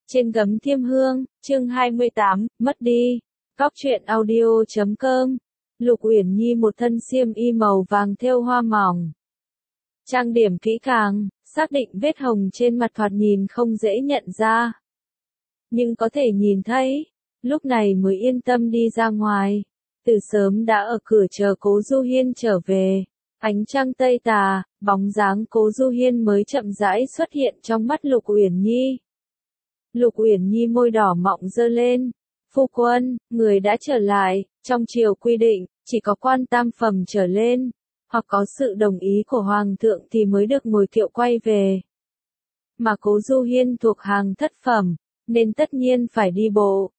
Trên gấm Thiêm Hương, chương 28, mất đi. Góc truyện audio.com. Lục Uyển Nhi một thân xiêm y màu vàng thêu hoa mỏng. Trang điểm kỹ càng, xác định vết hồng trên mặt thoạt nhìn không dễ nhận ra. Nhưng có thể nhìn thấy, lúc này mới yên tâm đi ra ngoài. Từ sớm đã ở cửa chờ Cố Du Hiên trở về. Ánh trăng tây tà, bóng dáng Cố Du Hiên mới chậm rãi xuất hiện trong mắt Lục Uyển Nhi. Lục Uyển Nhi môi đỏ mọng giơ lên. Phu quân, người đã trở lại, trong triều quy định, chỉ có quan tam phẩm trở lên, hoặc có sự đồng ý của Hoàng thượng thì mới được ngồi kiệu quay về. Mà Cố Du Hiên thuộc hàng thất phẩm, nên tất nhiên phải đi bộ.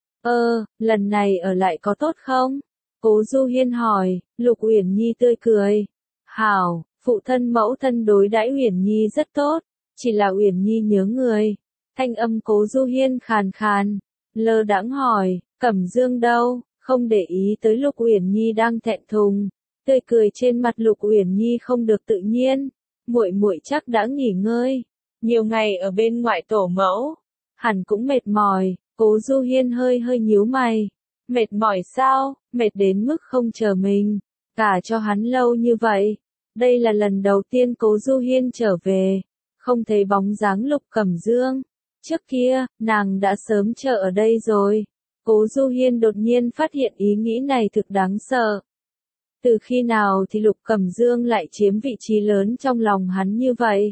Lần này ở lại có tốt không? Cố Du Hiên hỏi. Lục Uyển Nhi tươi cười. Hảo, phụ thân mẫu thân đối đãi Uyển Nhi rất tốt, chỉ là Uyển Nhi nhớ người. Thanh âm Cố Du Hiên khàn khàn, lơ đãng hỏi, Cẩm Dương đâu? Không để ý tới Lục Uyển Nhi đang thẹn thùng, tươi cười trên mặt Lục Uyển Nhi không được tự nhiên. Muội muội chắc đã nghỉ ngơi, nhiều ngày ở bên ngoại tổ mẫu, hẳn cũng mệt mỏi. Cố Du Hiên hơi nhíu mày. Mệt mỏi sao? Mệt đến mức không chờ mình cả cho hắn lâu như vậy. Đây là lần đầu tiên Cố Du Hiên trở về, không thấy bóng dáng Lục Cẩm Dương. Trước kia, nàng đã sớm chờ ở đây rồi. Cố Du Hiên đột nhiên phát hiện ý nghĩ này thực đáng sợ. Từ khi nào thì Lục Cẩm Dương lại chiếm vị trí lớn trong lòng hắn như vậy?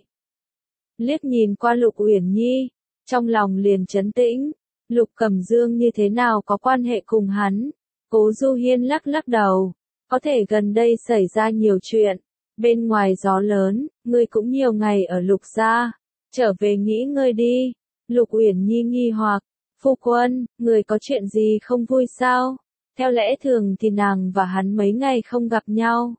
Liếc nhìn qua Lục Uyển Nhi, trong lòng liền trấn tĩnh. Lục Cẩm Dương như thế nào có quan hệ cùng hắn? Cố Du Hiên lắc đầu. Có thể gần đây xảy ra nhiều chuyện. Bên ngoài gió lớn, ngươi cũng nhiều ngày ở Lục gia. Trở về nghỉ ngơi đi. Lục Uyển Nhi nghi hoặc. Phu quân, người có chuyện gì không vui sao? Theo lẽ thường thì nàng và hắn mấy ngày không gặp nhau.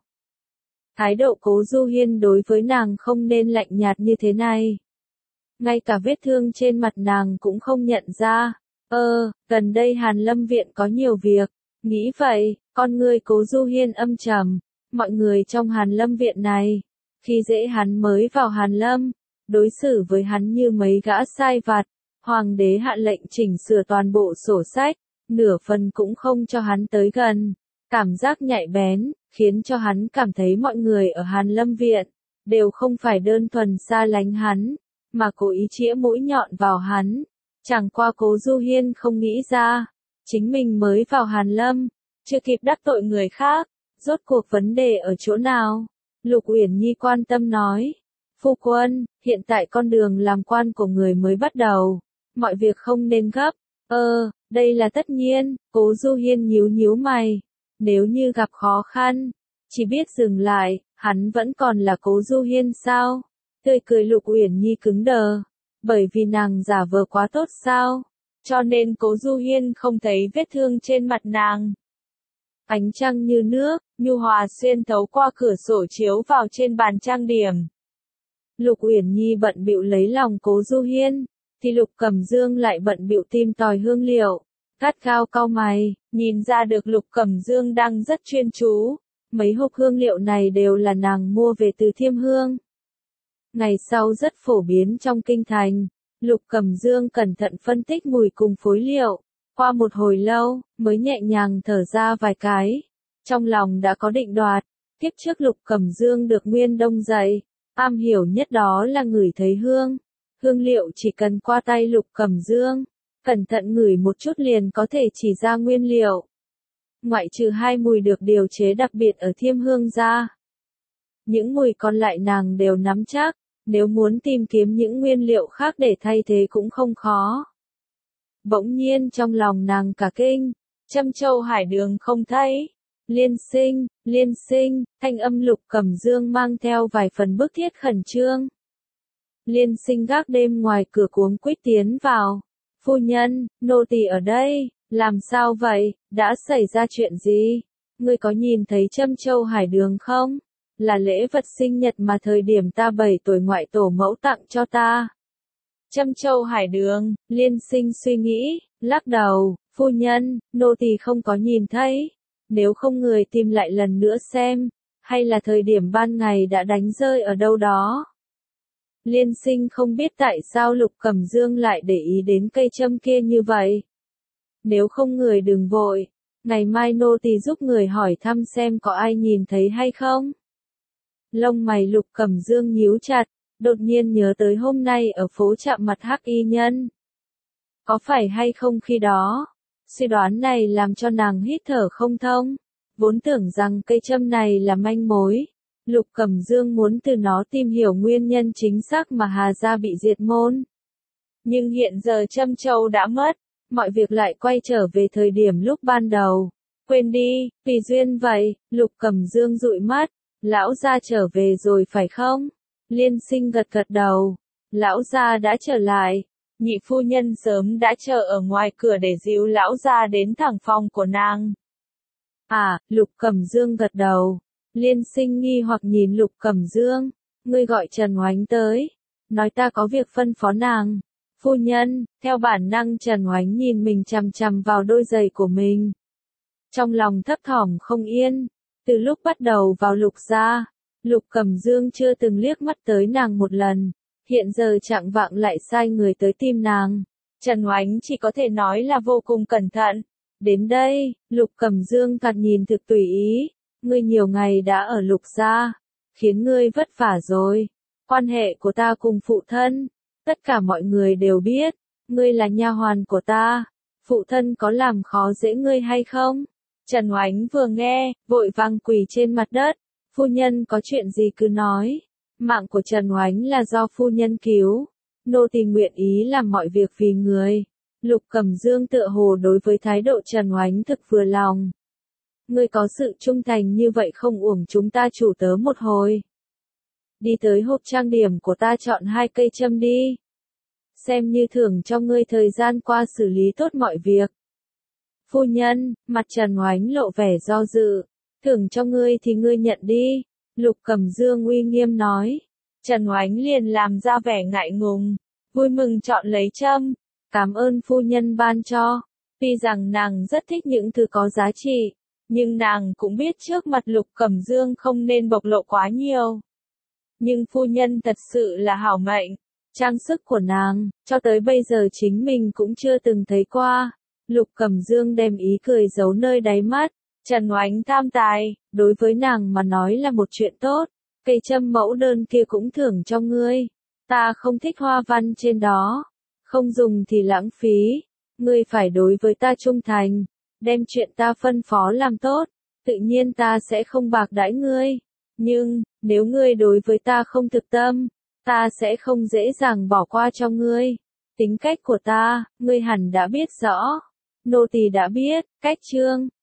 Thái độ Cố Du Hiên đối với nàng không nên lạnh nhạt như thế này. Ngay cả vết thương trên mặt nàng cũng không nhận ra. Gần đây Hàn Lâm viện có nhiều việc. Nghĩ vậy, con người Cố Du Hiên âm trầm. Mọi người trong Hàn Lâm viện này, khi dễ hắn mới vào Hàn Lâm, đối xử với hắn như mấy gã sai vặt. Hoàng đế hạ lệnh chỉnh sửa toàn bộ sổ sách, nửa phần cũng không cho hắn tới gần. Cảm giác nhạy bén, khiến cho hắn cảm thấy mọi người ở Hàn Lâm viện đều không phải đơn thuần xa lánh hắn, mà cố ý chĩa mũi nhọn vào hắn. Chẳng qua Cố Du Hiên không nghĩ ra, chính mình mới vào Hàn Lâm, chưa kịp đắc tội người khác, rốt cuộc vấn đề ở chỗ nào? Lục Uyển Nhi quan tâm nói. Phu quân, hiện tại con đường làm quan của người mới bắt đầu, mọi việc không nên gấp. Đây là tất nhiên. Cố Du Hiên nhíu mày. Nếu như gặp khó khăn, chỉ biết dừng lại, hắn vẫn còn là Cố Du Hiên sao? Tươi cười Lục Uyển Nhi cứng đờ. Bởi vì nàng giả vờ quá tốt sao? Cho nên Cố Du Hiên không thấy vết thương trên mặt nàng. Ánh trăng như nước, nhu hòa xuyên thấu qua cửa sổ chiếu vào trên bàn trang điểm. Lục Uyển Nhi bận bịu lấy lòng Cố Du Hiên, thì Lục Cẩm Dương lại bận bịu tìm tòi hương liệu. Gắt gao cau mày, nhìn ra được Lục Cẩm Dương đang rất chuyên chú. Mấy hộp hương liệu này đều là nàng mua về từ Thiêm Hương. Ngày sau rất phổ biến trong kinh thành. Lục Cẩm Dương cẩn thận phân tích mùi cùng phối liệu. Qua một hồi lâu, mới nhẹ nhàng thở ra vài cái. Trong lòng đã có định đoạt. Kiếp trước Lục Cẩm Dương được Nguyên Đông dạy, am hiểu nhất đó là ngửi thấy hương. Hương liệu chỉ cần qua tay Lục Cẩm Dương, cẩn thận ngửi một chút liền có thể chỉ ra nguyên liệu. Ngoại trừ 2 mùi được điều chế đặc biệt ở Thiêm Hương ra, những mùi còn lại nàng đều nắm chắc. Nếu muốn tìm kiếm những nguyên liệu khác để thay thế cũng không khó. Bỗng nhiên trong lòng nàng cả kinh, Trâm Châu Hải Đường không thấy. Liên sinh, thanh âm Lục Cẩm Dương mang theo vài phần bức thiết khẩn trương. Liên sinh gác đêm ngoài cửa cuống quýt tiến vào. Phu nhân, nô tỳ ở đây. Làm sao vậy? Đã xảy ra chuyện gì? Ngươi có nhìn thấy Trâm Châu Hải Đường không? Là lễ vật sinh nhật mà thời điểm ta 7 tuổi ngoại tổ mẫu tặng cho ta. Trâm Châu Hải Đường. Liên sinh suy nghĩ, lắc đầu. Phu nhân, nô tỳ không có nhìn thấy. Nếu không người tìm lại lần nữa xem, hay là thời điểm ban ngày đã đánh rơi ở đâu đó. Liên Sinh không biết tại sao Lục Cẩm Dương lại để ý đến cây châm kia như vậy. Nếu không người đừng vội, ngày mai nô tỳ giúp người hỏi thăm xem có ai nhìn thấy hay không. Lông mày Lục Cẩm Dương nhíu chặt, đột nhiên nhớ tới hôm nay ở phố chạm mặt Hắc Y Nhân. Có phải hay không khi đó? Suy đoán này làm cho nàng hít thở không thông, vốn tưởng rằng cây châm này là manh mối. Lục Cẩm Dương muốn từ nó tìm hiểu nguyên nhân chính xác mà Hà gia bị diệt môn. Nhưng hiện giờ châm châu đã mất, mọi việc lại quay trở về thời điểm lúc ban đầu. Quên đi, tùy duyên vậy, Lục Cẩm Dương dụi mắt, lão gia trở về rồi phải không? Liên Sinh gật gật đầu, lão gia đã trở lại. Nhị phu nhân sớm đã chờ ở ngoài cửa để dìu lão gia đến thẳng phòng của nàng. À, Lục Cẩm Dương gật đầu. Liên Sinh nghi hoặc nhìn Lục Cẩm Dương, ngươi gọi Trần Oánh tới, nói ta có việc phân phó nàng. Phu nhân, theo bản năng Trần Oánh nhìn mình chằm chằm vào đôi giày của mình. Trong lòng thấp thỏm không yên, từ lúc bắt đầu vào Lục gia, Lục Cẩm Dương chưa từng liếc mắt tới nàng một lần, hiện giờ chạng vạng lại sai người tới tìm nàng. Trần Oánh chỉ có thể nói là vô cùng cẩn thận. Đến đây, Lục Cẩm Dương thoạt nhìn thực tùy ý. Ngươi nhiều ngày đã ở Lục gia, khiến ngươi vất vả rồi. Quan hệ của ta cùng phụ thân, tất cả mọi người đều biết, ngươi là nha hoàn của ta. Phụ thân có làm khó dễ ngươi hay không? Trần Oánh vừa nghe, vội vàng quỳ trên mặt đất. Phu nhân có chuyện gì cứ nói. Mạng của Trần Oánh là do phu nhân cứu. Nô tỳ nguyện ý làm mọi việc vì người. Lục Cẩm Dương tựa hồ đối với thái độ Trần Oánh thực vừa lòng. Ngươi có sự trung thành như vậy không uổng chúng ta chủ tớ một hồi. Đi tới hộp trang điểm của ta chọn 2 cây châm đi. Xem như thưởng cho ngươi thời gian qua xử lý tốt mọi việc. Phu nhân, mặt Trần Oánh lộ vẻ do dự. Thưởng cho ngươi thì ngươi nhận đi. Lục Cẩm Dương uy nghiêm nói. Trần Oánh liền làm ra vẻ ngại ngùng, vui mừng chọn lấy châm. Cảm ơn phu nhân ban cho. Tuy rằng nàng rất thích những thứ có giá trị, nhưng nàng cũng biết trước mặt Lục Cẩm Dương không nên bộc lộ quá nhiều. Nhưng phu nhân thật sự là hảo mệnh. Trang sức của nàng, cho tới bây giờ chính mình cũng chưa từng thấy qua. Lục Cẩm Dương đem ý cười giấu nơi đáy mắt. Trần Oánh tham tài, đối với nàng mà nói là một chuyện tốt. Cây châm mẫu đơn kia cũng thưởng cho ngươi. Ta không thích hoa văn trên đó. Không dùng thì lãng phí. Ngươi phải đối với ta trung thành. Đem chuyện ta phân phó làm tốt. Tự nhiên ta sẽ không bạc đãi ngươi. Nhưng, nếu ngươi đối với ta không thực tâm, ta sẽ không dễ dàng bỏ qua cho ngươi. Tính cách của ta, ngươi hẳn đã biết rõ. Nô tỳ đã biết, cách chương.